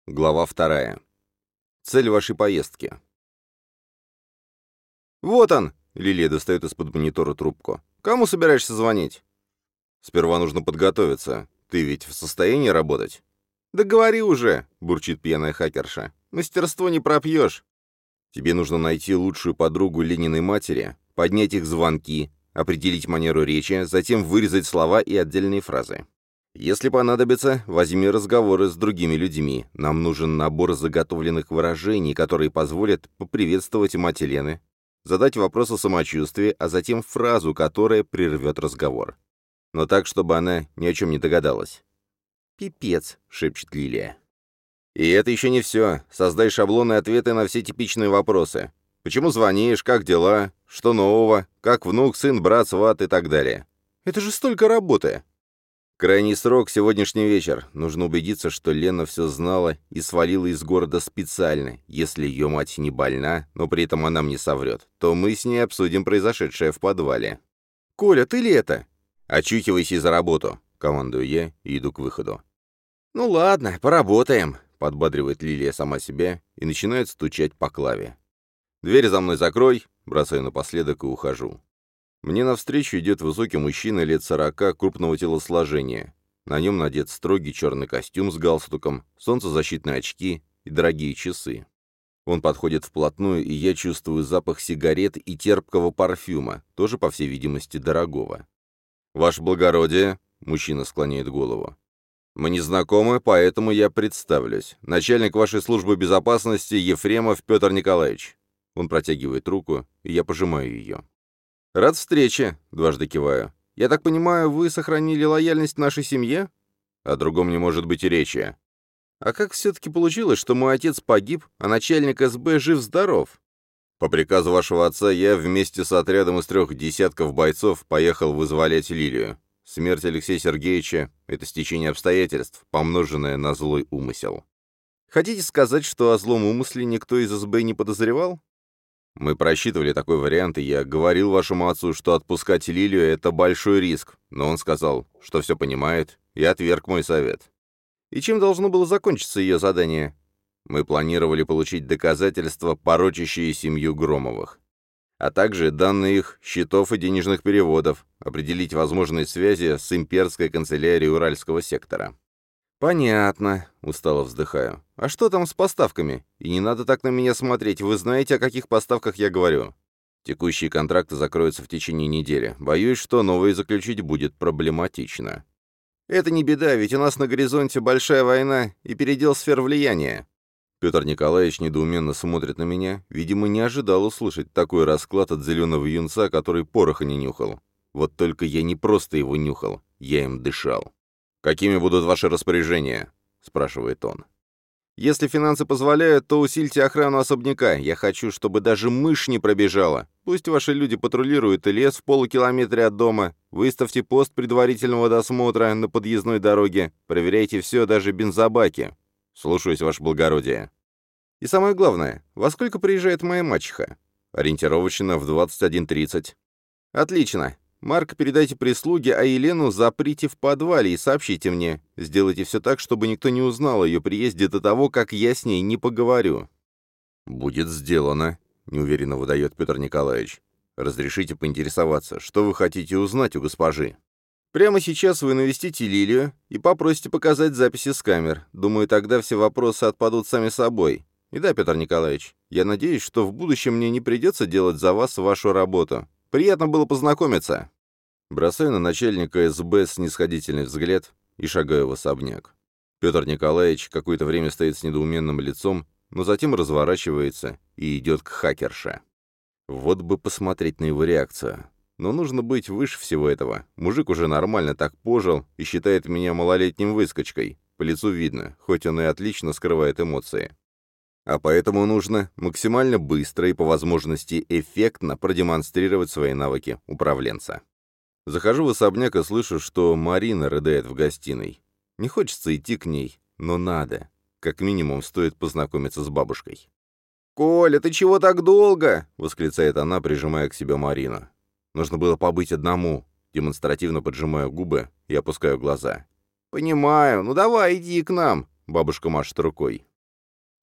Глава 2. Цель вашей поездки. «Вот он!» — Лилия достает из-под монитора трубку. «Кому собираешься звонить?» «Сперва нужно подготовиться. Ты ведь в состоянии работать?» «Да говори уже!» — бурчит пьяная хакерша. «Мастерство не пропьешь!» «Тебе нужно найти лучшую подругу Лениной матери, поднять их звонки, определить манеру речи, затем вырезать слова и отдельные фразы. Если понадобится, возьми разговоры с другими людьми. Нам нужен набор заготовленных выражений, которые позволят поприветствовать мать Елены, задать вопрос о самочувствии, а затем фразу, которая прервет разговор. Но так, чтобы она ни о чем не догадалась. «Пипец», — шепчет Лилия. «И это еще не все. Создай шаблоны ответы на все типичные вопросы. Почему звонишь? Как дела? Что нового? Как внук, сын, брат, сват и так далее. Это же столько работы!» Крайний срок — сегодняшний вечер. Нужно убедиться, что Лена все знала и свалила из города специально. Если ее мать не больна, но при этом она мне соврет, то мы с ней обсудим произошедшее в подвале. «Коля, ты ли это?» «Очухивайся за работу», — командую я и иду к выходу. «Ну ладно, поработаем», — подбадривает Лилия сама себя и начинает стучать по клаве. «Дверь за мной закрой», — бросаю напоследок и ухожу. Мне навстречу идет высокий мужчина лет 40, крупного телосложения. На нем надет строгий черный костюм с галстуком, солнцезащитные очки и дорогие часы. Он подходит вплотную, и я чувствую запах сигарет и терпкого парфюма, тоже, по всей видимости, дорогого. «Ваше благородие», — мужчина склоняет голову. «Мы не знакомы, поэтому я представлюсь. Начальник вашей службы безопасности Ефремов Петр Николаевич». Он протягивает руку, и я пожимаю ее. «Рад встрече», — дважды киваю. «Я так понимаю, вы сохранили лояльность нашей семье?» «О другом не может быть и речи». «А как все-таки получилось, что мой отец погиб, а начальник СБ жив-здоров?» «По приказу вашего отца я вместе с отрядом из 3 десятков бойцов поехал вызволять Лилию. Смерть Алексея Сергеевича — это стечение обстоятельств, помноженное на злой умысел». «Хотите сказать, что о злом умысле никто из СБ не подозревал?» «Мы просчитывали такой вариант, и я говорил вашему отцу, что отпускать Лилию — это большой риск, но он сказал, что все понимает, и отверг мой совет». «И чем должно было закончиться ее задание?» «Мы планировали получить доказательства, порочащие семью Громовых, а также данные их счетов и денежных переводов, определить возможные связи с имперской канцелярией Уральского сектора». «Понятно», — устало вздыхаю. «А что там с поставками? И не надо так на меня смотреть, вы знаете, о каких поставках я говорю». «Текущие контракты закроются в течение недели. Боюсь, что новые заключить будет проблематично». «Это не беда, ведь у нас на горизонте большая война и передел сфер влияния». Петр Николаевич недоуменно смотрит на меня, видимо, не ожидал услышать такой расклад от зеленого юнца, который пороха не нюхал. Вот только я не просто его нюхал, я им дышал. «Какими будут ваши распоряжения?» — спрашивает он. «Если финансы позволяют, то усильте охрану особняка. Я хочу, чтобы даже мышь не пробежала. Пусть ваши люди патрулируют и лес в полукилометре от дома. Выставьте пост предварительного досмотра на подъездной дороге. Проверяйте все, даже бензобаки. Слушаюсь, ваше благородие. И самое главное, во сколько приезжает моя мачеха? Ориентировочно в 21:30. Отлично. Марк, передайте прислуге, а Елену заприте в подвале и сообщите мне. Сделайте все так, чтобы никто не узнал о ее приезде до того, как я с ней не поговорю». «Будет сделано», — неуверенно выдает Петр Николаевич. «Разрешите поинтересоваться, что вы хотите узнать у госпожи?» «Прямо сейчас вы навестите Лилию и попросите показать записи с камер. Думаю, тогда все вопросы отпадут сами собой. И да, Петр Николаевич, я надеюсь, что в будущем мне не придется делать за вас вашу работу. Приятно было познакомиться». Бросаю на начальника СБ снисходительный взгляд и шагаю в особняк. Петр Николаевич какое-то время стоит с недоуменным лицом, но затем разворачивается и идет к хакерше. Вот бы посмотреть на его реакцию. Но нужно быть выше всего этого. Мужик уже нормально так пожил и считает меня малолетним выскочкой. По лицу видно, хоть он и отлично скрывает эмоции. А поэтому нужно максимально быстро и по возможности эффектно продемонстрировать свои навыки управленца. Захожу в особняк и слышу, что Марина рыдает в гостиной. Не хочется идти к ней, но надо. Как минимум, стоит познакомиться с бабушкой. «Коля, ты чего так долго?» — восклицает она, прижимая к себе Марину. Нужно было побыть одному. Демонстративно поджимаю губы и опускаю глаза. «Понимаю. Ну давай, иди к нам», — бабушка машет рукой.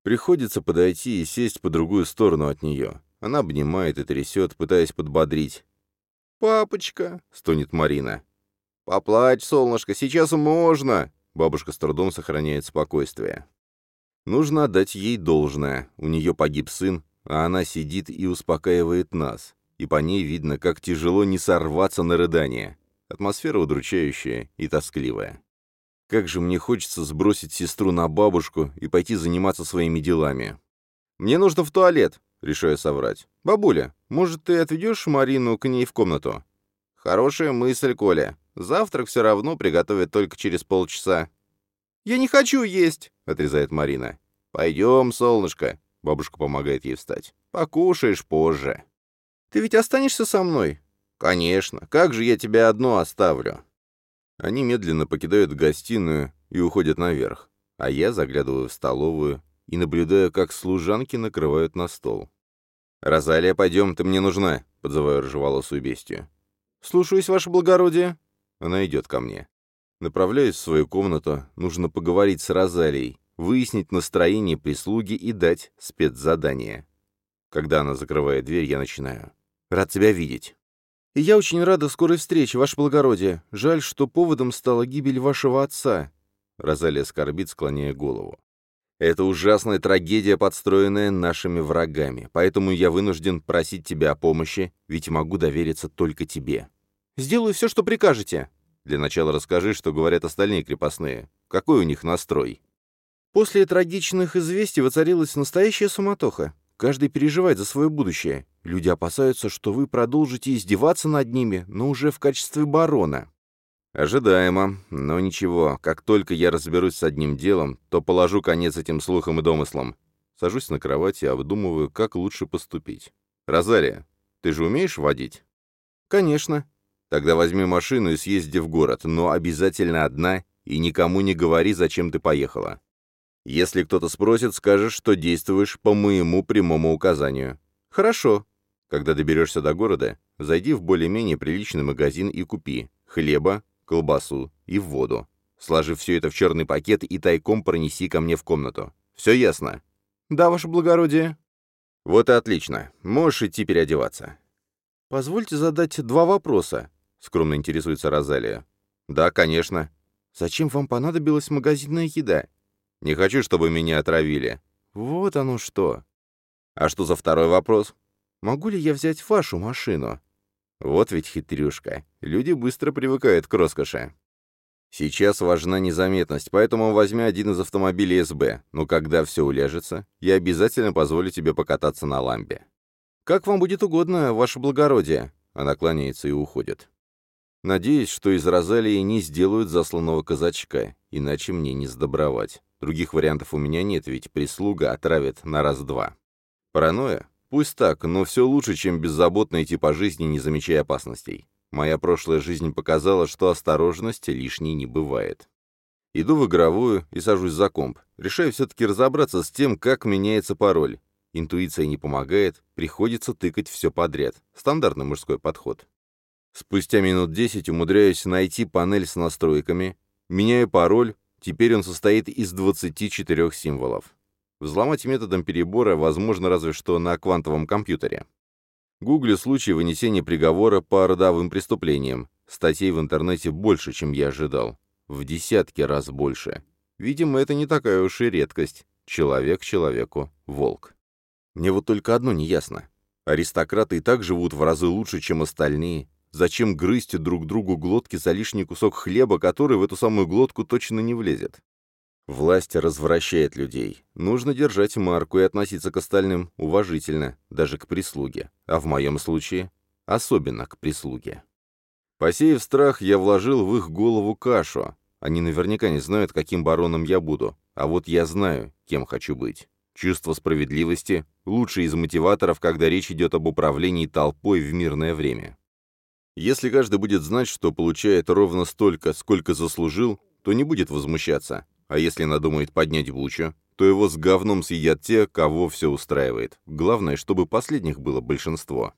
Приходится подойти и сесть по другую сторону от нее. Она обнимает и трясет, пытаясь подбодрить. «Папочка!» — стонет Марина. «Поплачь, солнышко, сейчас можно!» Бабушка с трудом сохраняет спокойствие. Нужно отдать ей должное. У нее погиб сын, а она сидит и успокаивает нас. И по ней видно, как тяжело не сорваться на рыдание. Атмосфера удручающая и тоскливая. Как же мне хочется сбросить сестру на бабушку и пойти заниматься своими делами. «Мне нужно в туалет», — решаю соврать. «Бабуля, может, ты отведешь Марину к ней в комнату?» «Хорошая мысль, Коля. Завтрак все равно приготовят только через полчаса». «Я не хочу есть», — отрезает Марина. «Пойдем, солнышко», — бабушка помогает ей встать. «Покушаешь позже». «Ты ведь останешься со мной?» «Конечно. Как же я тебя одну оставлю?» Они медленно покидают гостиную и уходят наверх, а я заглядываю в столовую и наблюдаю, как служанки накрывают на стол. «Розалия, пойдем, ты мне нужна», — подзываю рыжеволосую бестию. «Слушаюсь, ваше благородие». Она идет ко мне. Направляюсь в свою комнату, нужно поговорить с Розалией, выяснить настроение прислуги и дать спецзадание. Когда она закрывает дверь, я начинаю. «Рад тебя видеть». «И я очень рада скорой встрече, ваше благородие. Жаль, что поводом стала гибель вашего отца». Розалия скорбит, склоняя голову. «Это ужасная трагедия, подстроенная нашими врагами, поэтому я вынужден просить тебя о помощи, ведь могу довериться только тебе». «Сделаю все, что прикажете». «Для начала расскажи, что говорят остальные крепостные. Какой у них настрой?» После трагичных известий воцарилась настоящая суматоха. Каждый переживает за свое будущее. Люди опасаются, что вы продолжите издеваться над ними, но уже в качестве барона. Ожидаемо, но ничего. Как только я разберусь с одним делом, то положу конец этим слухам и домыслам. Сажусь на кровать и обдумываю, как лучше поступить. Розалия, ты же умеешь водить? Конечно. Тогда возьми машину и съезди в город, но обязательно одна, и никому не говори, зачем ты поехала. Если кто-то спросит, скажешь, что действуешь по моему прямому указанию. Хорошо. Когда доберешься до города, зайди в более-менее приличный магазин и купи хлеба, колбасу и воду. Сложи все это в черный пакет и тайком пронеси ко мне в комнату. Все ясно? Да, ваше благородие. Вот и отлично. Можешь идти переодеваться. Позвольте задать 2 вопроса, скромно интересуется Розалия. Да, конечно. Зачем вам понадобилась магазинная еда? Не хочу, чтобы меня отравили. Вот оно что. А что за второй вопрос? Могу ли я взять вашу машину? Вот ведь хитрюшка. Люди быстро привыкают к роскоши. Сейчас важна незаметность, поэтому возьми один из автомобилей СБ. Но когда все уляжется, я обязательно позволю тебе покататься на ламбе. Как вам будет угодно, ваше благородие. Она кланяется и уходит. Надеюсь, что из Розалии не сделают засланного казачка, иначе мне не сдобровать. Других вариантов у меня нет, ведь прислуга отравит на раз-два. Паранойя? Пусть так, но все лучше, чем беззаботно идти по жизни, не замечая опасностей. Моя прошлая жизнь показала, что осторожности лишней не бывает. Иду в игровую и сажусь за комп. Решаю все-таки разобраться с тем, как меняется пароль. Интуиция не помогает, приходится тыкать все подряд. Стандартный мужской подход. Спустя минут 10 умудряюсь найти панель с настройками, меняю пароль, теперь он состоит из 24 символов. Взломать методом перебора возможно разве что на квантовом компьютере. Гуглю случай вынесения приговора по родовым преступлениям. Статей в интернете больше, чем я ожидал. В десятки раз больше. Видимо, это не такая уж и редкость. Человек человеку волк. Мне вот только одно неясно. Аристократы и так живут в разы лучше, чем остальные. Зачем грызть друг другу глотки за лишний кусок хлеба, который в эту самую глотку точно не влезет? Власть развращает людей. Нужно держать марку и относиться к остальным уважительно, даже к прислуге. А в моем случае особенно к прислуге. Посеяв страх, я вложил в их голову кашу. Они наверняка не знают, каким бароном я буду. А вот я знаю, кем хочу быть. Чувство справедливости – лучший из мотиваторов, когда речь идет об управлении толпой в мирное время. Если каждый будет знать, что получает ровно столько, сколько заслужил, то не будет возмущаться. А если надумает поднять бучу, то его с говном съедят те, кого все устраивает. Главное, чтобы последних было большинство.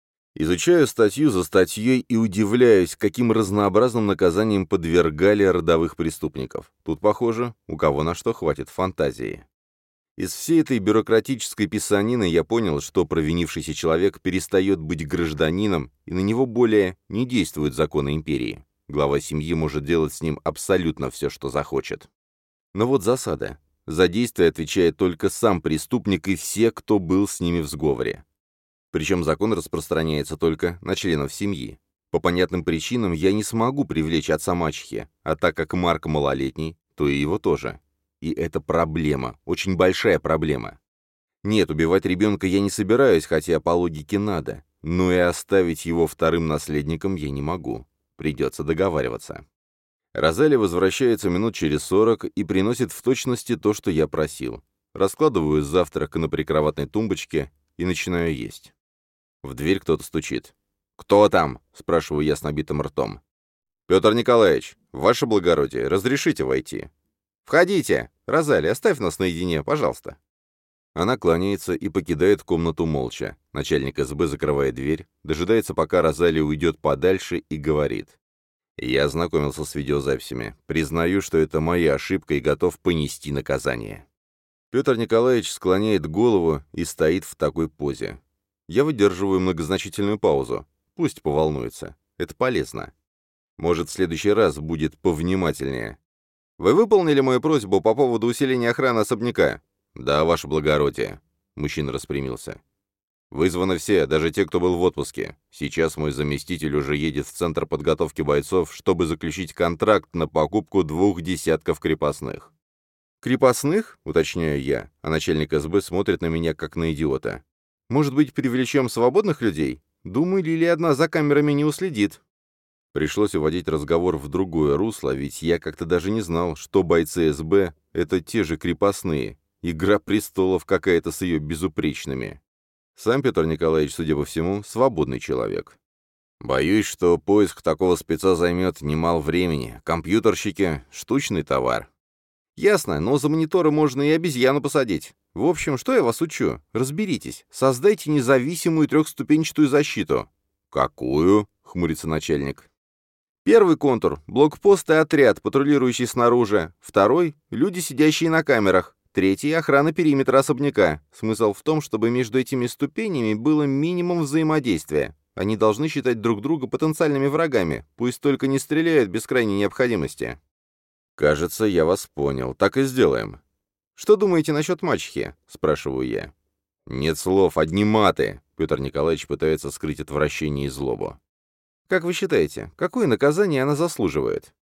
Изучаю статью за статьей и удивляюсь, каким разнообразным наказанием подвергали родовых преступников. Тут, похоже, у кого на что хватит фантазии. Из всей этой бюрократической писанины я понял, что провинившийся человек перестает быть гражданином, и на него более не действуют законы империи. Глава семьи может делать с ним абсолютно все, что захочет. Но вот засада. За действие отвечает только сам преступник и все, кто был с ними в сговоре. Причем закон распространяется только на членов семьи. По понятным причинам я не смогу привлечь отца мачехи, а так как Марк малолетний, то и его тоже. И это проблема, очень большая проблема. Нет, убивать ребенка я не собираюсь, хотя по логике надо, но и оставить его вторым наследником я не могу. Придется договариваться. Розали возвращается минут через 40 и приносит в точности то, что я просил. Раскладываю завтрак на прикроватной тумбочке и начинаю есть. В дверь кто-то стучит. «Кто там?» — спрашиваю я с набитым ртом. «Петр Николаевич, ваше благородие, разрешите войти?» «Входите! Розали, оставь нас наедине, пожалуйста». Она кланяется и покидает комнату молча. Начальник СБ закрывает дверь, дожидается, пока Розали уйдет подальше, и говорит. «Я ознакомился с видеозаписями. Признаю, что это моя ошибка и готов понести наказание». Петр Николаевич склоняет голову и стоит в такой позе. Я выдерживаю многозначительную паузу. Пусть поволнуется. Это полезно. Может, в следующий раз будет повнимательнее. «Вы выполнили мою просьбу по поводу усиления охраны особняка?» «Да, ваше благородие». Мужчина распрямился. «Вызваны все, даже те, кто был в отпуске. Сейчас мой заместитель уже едет в центр подготовки бойцов, чтобы заключить контракт на покупку 2 десятков крепостных». «Крепостных?» — уточняю я, а начальник СБ смотрит на меня, как на идиота. «Может быть, привлечем свободных людей? Думаю, Лилия одна за камерами не уследит». Пришлось уводить разговор в другое русло, ведь я как-то даже не знал, что бойцы СБ — это те же крепостные. Игра престолов какая-то с ее безупречными. Сам Петр Николаевич, судя по всему, свободный человек. Боюсь, что поиск такого спеца займет немало времени. Компьютерщики — штучный товар. Ясно, но за мониторы можно и обезьяну посадить. В общем, что я вас учу? Разберитесь. Создайте независимую 3-ступенчатую защиту. Какую? Хмурится начальник. Первый контур — блокпост и отряд, патрулирующий снаружи. Второй — люди, сидящие на камерах. Третий — охрана периметра особняка. Смысл в том, чтобы между этими ступенями было минимум взаимодействия. Они должны считать друг друга потенциальными врагами, пусть только не стреляют без крайней необходимости. «Кажется, я вас понял. Так и сделаем». «Что думаете насчет мачехи?» — спрашиваю я. «Нет слов, одни маты», — Петр Николаевич пытается скрыть отвращение и злобу. «Как вы считаете, какое наказание она заслуживает?»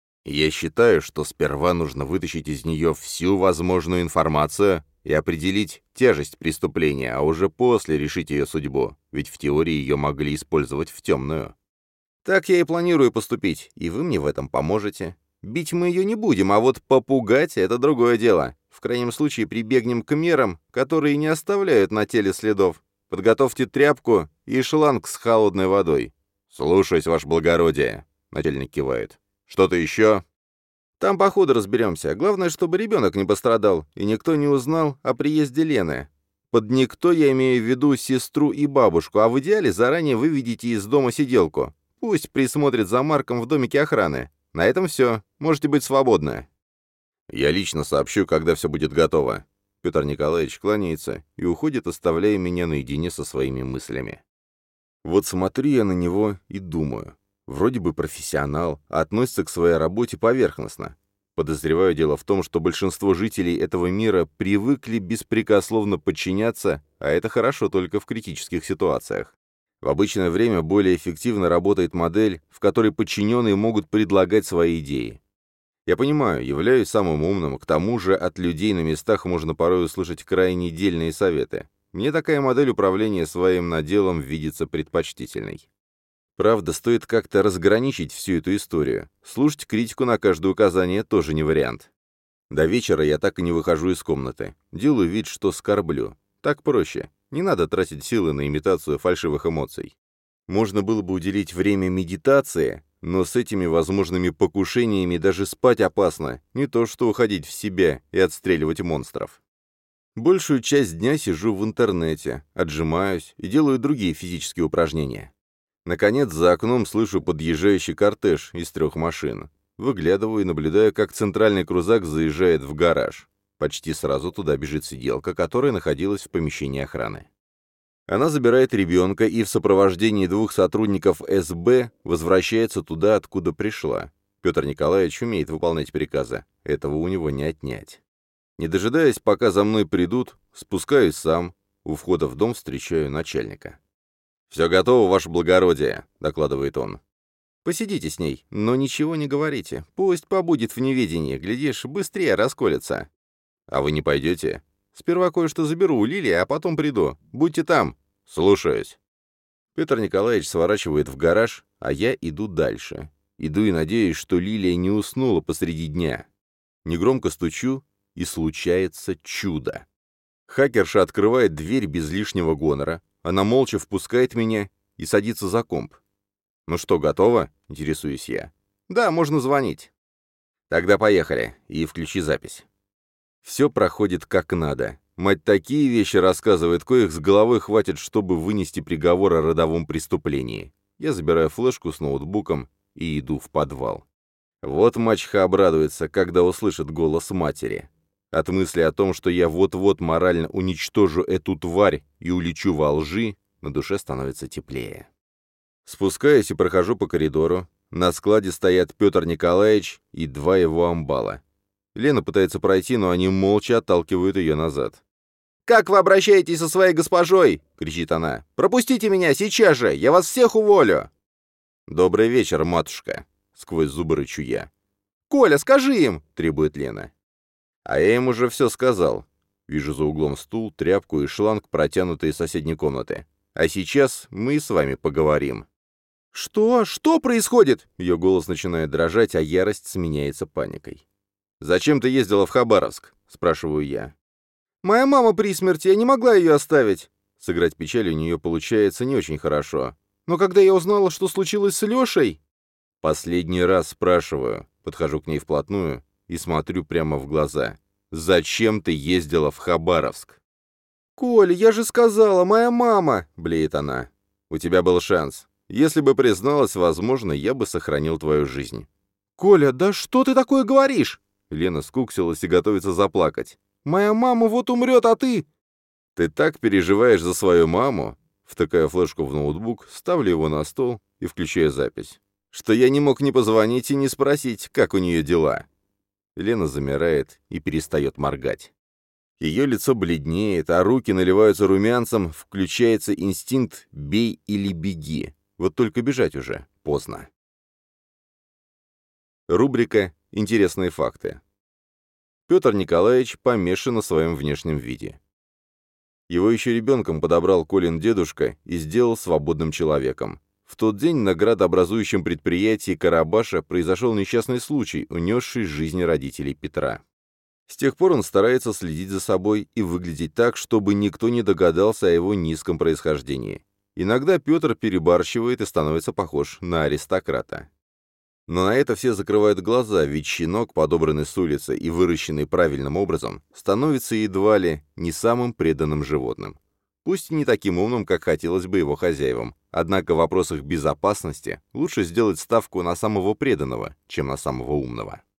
«Я считаю, что сперва нужно вытащить из нее всю возможную информацию и определить тяжесть преступления, а уже после решить ее судьбу, ведь в теории ее могли использовать в темную». «Так я и планирую поступить, и вы мне в этом поможете. Бить мы ее не будем, а вот попугать — это другое дело. В крайнем случае прибегнем к мерам, которые не оставляют на теле следов. Подготовьте тряпку и шланг с холодной водой». «Слушаюсь, ваше благородие», — начальник кивает. «Что-то еще?» «Там по ходу разберемся. Главное, чтобы ребенок не пострадал, и никто не узнал о приезде Лены. Под «никто» я имею в виду сестру и бабушку, а в идеале заранее выведите из дома сиделку. Пусть присмотрит за Марком в домике охраны. На этом все. Можете быть свободны». «Я лично сообщу, когда все будет готово». Петр Николаевич кланяется и уходит, оставляя меня наедине со своими мыслями. Вот смотрю я на него и думаю. Вроде бы профессионал, а относится к своей работе поверхностно. Подозреваю, дело в том, что большинство жителей этого мира привыкли беспрекословно подчиняться, а это хорошо только в критических ситуациях. В обычное время более эффективно работает модель, в которой подчиненные могут предлагать свои идеи. Я понимаю, являюсь самым умным, к тому же от людей на местах можно порой услышать крайне дельные советы. Мне такая модель управления своим наделом видится предпочтительной. Правда, стоит как-то разграничить всю эту историю. Слушать критику на каждое указание тоже не вариант. До вечера я так и не выхожу из комнаты. Делаю вид, что скорблю. Так проще. Не надо тратить силы на имитацию фальшивых эмоций. Можно было бы уделить время медитации, но с этими возможными покушениями даже спать опасно, не то что уходить в себя и отстреливать монстров. Большую часть дня сижу в интернете, отжимаюсь и делаю другие физические упражнения. Наконец, за окном слышу подъезжающий кортеж из 3 машин. Выглядываю и наблюдаю, как центральный крузак заезжает в гараж. Почти сразу туда бежит сиделка, которая находилась в помещении охраны. Она забирает ребенка и в сопровождении 2 сотрудников СБ возвращается туда, откуда пришла. Петр Николаевич умеет выполнять приказы. Этого у него не отнять. Не дожидаясь, пока за мной придут, спускаюсь сам. У входа в дом встречаю начальника. «Все готово, ваше благородие», — докладывает он. «Посидите с ней, но ничего не говорите. Пусть побудет в неведении, глядишь, быстрее расколется». «А вы не пойдете?» «Сперва кое-что заберу у Лилии, а потом приду. Будьте там». «Слушаюсь». Петр Николаевич сворачивает в гараж, а я иду дальше. Иду и надеюсь, что Лилия не уснула посреди дня. Негромко стучу, и случается чудо. Хакерша открывает дверь без лишнего гонора, она молча впускает меня и садится за комп. «Ну что, готово?» — интересуюсь я. «Да, можно звонить». «Тогда поехали, и включи запись». Все проходит как надо. Мать такие вещи рассказывает, коих с головой хватит, чтобы вынести приговор о родовом преступлении. Я забираю флешку с ноутбуком и иду в подвал. Вот мачеха обрадуется, когда услышит голос матери. От мысли о том, что я вот-вот морально уничтожу эту тварь и улечу во лжи, на душе становится теплее. Спускаюсь и прохожу по коридору. На складе стоят Петр Николаевич и 2 его амбала. Лена пытается пройти, но они молча отталкивают ее назад. «Как вы обращаетесь со своей госпожой?» — кричит она. «Пропустите меня сейчас же! Я вас всех уволю!» «Добрый вечер, матушка!» — сквозь зубы рычу я. «Коля, скажи им!» — требует Лена. А я им уже все сказал. Вижу за углом стул, тряпку и шланг, протянутые из соседней комнаты. А сейчас мы с вами поговорим. «Что? Что происходит?» Ее голос начинает дрожать, а ярость сменяется паникой. «Зачем ты ездила в Хабаровск?» — спрашиваю я. «Моя мама при смерти, я не могла ее оставить». Сыграть печаль у нее получается не очень хорошо. «Но когда я узнала, что случилось с Лешей...» Последний раз спрашиваю, подхожу к ней вплотную и смотрю прямо в глаза. «Зачем ты ездила в Хабаровск?» «Коля, я же сказала, моя мама!» — блеет она. «У тебя был шанс. Если бы призналась, возможно, я бы сохранил твою жизнь». «Коля, да что ты такое говоришь?» Лена скуксилась и готовится заплакать. «Моя мама вот умрет, а ты...» «Ты так переживаешь за свою маму?» Втыкаю флешку в ноутбук, ставлю его на стол и включаю запись. «Что я не мог не позвонить и не спросить, как у нее дела». Лена замирает и перестает моргать. Ее лицо бледнеет, а руки наливаются румянцем, включается инстинкт «бей или беги». Вот только бежать уже поздно. Рубрика «Интересные факты». Петр Николаевич помешан на своем внешнем виде. Его еще ребенком подобрал Колин дедушка и сделал свободным человеком. В тот день на градообразующем предприятии Карабаша произошел несчастный случай, унесший жизни родителей Петра. С тех пор он старается следить за собой и выглядеть так, чтобы никто не догадался о его низком происхождении. Иногда Петр перебарщивает и становится похож на аристократа. Но на это все закрывают глаза, ведь щенок, подобранный с улицы и выращенный правильным образом, становится едва ли не самым преданным животным. Пусть и не таким умным, как хотелось бы его хозяевам, однако в вопросах безопасности лучше сделать ставку на самого преданного, чем на самого умного.